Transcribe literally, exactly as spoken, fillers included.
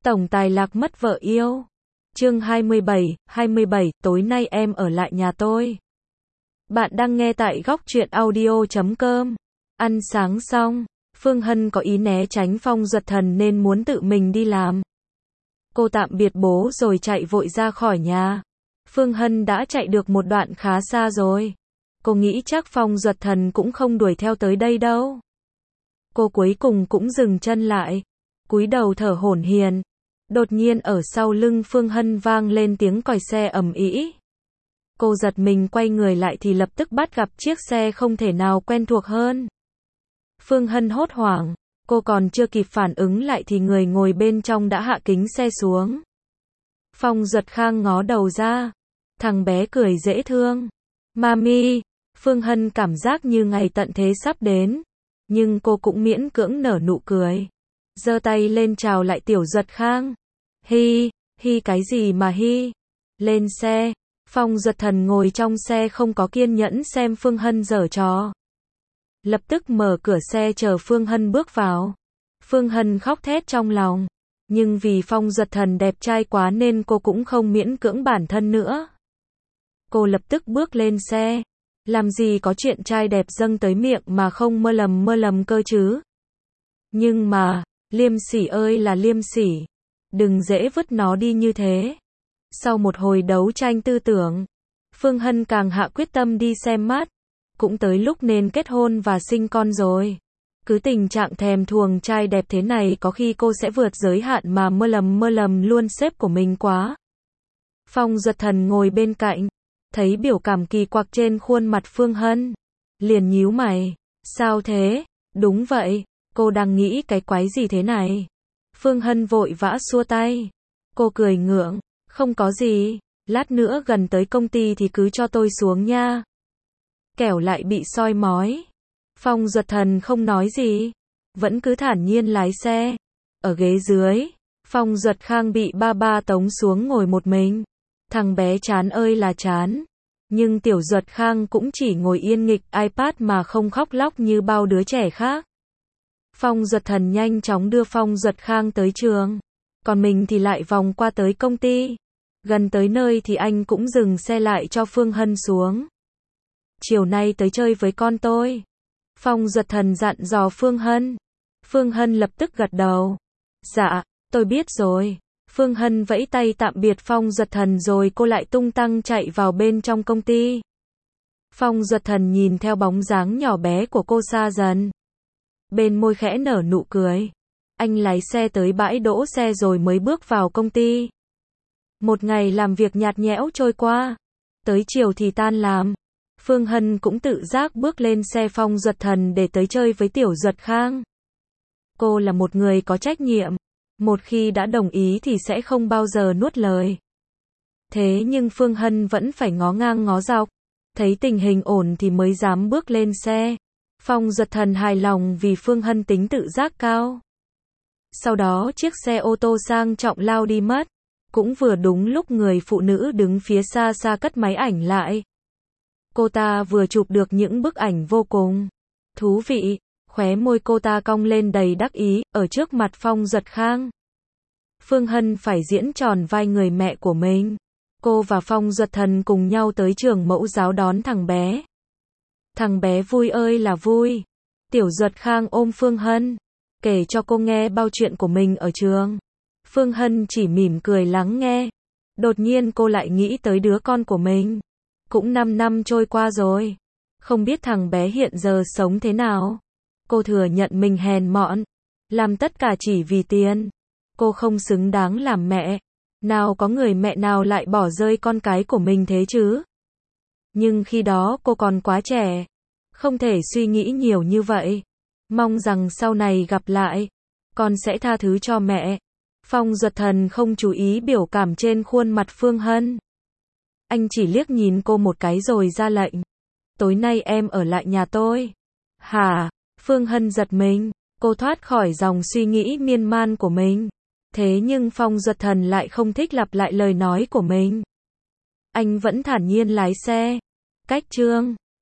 Tổng tài lạc mất vợ yêu. Chương hai mươi bảy, hai mươi bảy, tối nay em ở lại nhà tôi. Bạn đang nghe tại góc truyện audio chấm com. Ăn sáng xong, Phương Hân có ý né tránh Phong Duật Thần nên muốn tự mình đi làm. Cô tạm biệt bố rồi chạy vội ra khỏi nhà. Phương Hân đã chạy được một đoạn khá xa rồi. Cô nghĩ chắc Phong Duật Thần cũng không đuổi theo tới đây đâu. Cô cuối cùng cũng dừng chân lại, cúi đầu thở hổn hển. Đột nhiên ở sau lưng Phương Hân vang lên tiếng còi xe ầm ĩ. Cô giật mình quay người lại thì lập tức bắt gặp chiếc xe không thể nào quen thuộc hơn. Phương Hân hốt hoảng, cô còn chưa kịp phản ứng lại thì người ngồi bên trong đã hạ kính xe xuống. Phong Duật Khang ngó đầu ra, thằng bé cười dễ thương. Mami, Phương Hân cảm giác như ngày tận thế sắp đến, nhưng cô cũng miễn cưỡng nở nụ cười. Giơ tay lên chào lại Tiểu Duật Khang. Hi, hi cái gì mà hi? Lên xe. Phong Duật Thần ngồi trong xe không có kiên nhẫn xem Phương Hân giở trò. Lập tức mở cửa xe chờ Phương Hân bước vào. Phương Hân khóc thét trong lòng. Nhưng vì Phong Duật Thần đẹp trai quá nên cô cũng không miễn cưỡng bản thân nữa. Cô lập tức bước lên xe. Làm gì có chuyện trai đẹp dâng tới miệng mà không mơ lầm mơ lầm cơ chứ? Nhưng mà, Liêm Sỉ ơi là Liêm Sỉ, đừng dễ vứt nó đi như thế. Sau một hồi đấu tranh tư tưởng, Phương Hân càng hạ quyết tâm đi xem mắt. Cũng tới lúc nên kết hôn và sinh con rồi. Cứ tình trạng thèm thuồng trai đẹp thế này có khi cô sẽ vượt giới hạn mà mơ lầm mơ lầm luôn sếp của mình quá. Phong Duật Thần ngồi bên cạnh, thấy biểu cảm kỳ quặc trên khuôn mặt Phương Hân, liền nhíu mày. Sao thế? Đúng vậy, cô đang nghĩ cái quái gì thế này? Phương Hân vội vã xua tay. Cô cười ngượng, không có gì, lát nữa gần tới công ty thì cứ cho tôi xuống nha. Kẻo lại bị soi mói. Phong Duật Thần không nói gì, vẫn cứ thản nhiên lái xe. Ở ghế dưới, Phong Duật Khang bị ba ba tống xuống ngồi một mình. Thằng bé chán ơi là chán. Nhưng Tiểu Duật Khang cũng chỉ ngồi yên nghịch iPad mà không khóc lóc như bao đứa trẻ khác. Phong Duật Thần nhanh chóng đưa Phong Duật Khang tới trường. Còn mình thì lại vòng qua tới công ty. Gần tới nơi thì anh cũng dừng xe lại cho Phương Hân xuống. Chiều nay tới chơi với con tôi. Phong Duật Thần dặn dò Phương Hân. Phương Hân lập tức gật đầu. Dạ, tôi biết rồi. Phương Hân vẫy tay tạm biệt Phong Duật Thần rồi cô lại tung tăng chạy vào bên trong công ty. Phong Duật Thần nhìn theo bóng dáng nhỏ bé của cô xa dần. Bên môi khẽ nở nụ cười. Anh lái xe tới bãi đỗ xe rồi mới bước vào công ty. Một ngày làm việc nhạt nhẽo trôi qua. Tới chiều thì tan làm. Phương Hân cũng tự giác bước lên xe Phong Duật Thần để tới chơi với Tiểu Duật Khang. Cô là một người có trách nhiệm. Một khi đã đồng ý thì sẽ không bao giờ nuốt lời. Thế nhưng Phương Hân vẫn phải ngó ngang ngó dọc. Thấy tình hình ổn thì mới dám bước lên xe. Phong Duật Thần hài lòng vì Phương Hân tính tự giác cao. Sau đó chiếc xe ô tô sang trọng lao đi mất. Cũng vừa đúng lúc người phụ nữ đứng phía xa xa cất máy ảnh lại. Cô ta vừa chụp được những bức ảnh vô cùng thú vị. Khóe môi cô ta cong lên đầy đắc ý, ở trước mặt Phong Duật Khang. Phương Hân phải diễn tròn vai người mẹ của mình. Cô và Phong Duật Thần cùng nhau tới trường mẫu giáo đón thằng bé. Thằng bé vui ơi là vui. Tiểu Duật Khang ôm Phương Hân, kể cho cô nghe bao chuyện của mình ở trường. Phương Hân chỉ mỉm cười lắng nghe. Đột nhiên cô lại nghĩ tới đứa con của mình. Cũng năm năm trôi qua rồi. Không biết thằng bé hiện giờ sống thế nào. Cô thừa nhận mình hèn mọn. Làm tất cả chỉ vì tiền. Cô không xứng đáng làm mẹ. Nào có người mẹ nào lại bỏ rơi con cái của mình thế chứ? Nhưng khi đó cô còn quá trẻ. Không thể suy nghĩ nhiều như vậy. Mong rằng sau này gặp lại, con sẽ tha thứ cho mẹ. Phong Duật Thần không chú ý biểu cảm trên khuôn mặt Phương Hân. Anh chỉ liếc nhìn cô một cái rồi ra lệnh. Tối nay em ở lại nhà tôi. Hả? Phương Hân giật mình. Cô thoát khỏi dòng suy nghĩ miên man của mình. Thế nhưng Phong Duật Thần lại không thích lặp lại lời nói của mình. Anh vẫn thản nhiên lái xe. Cách chương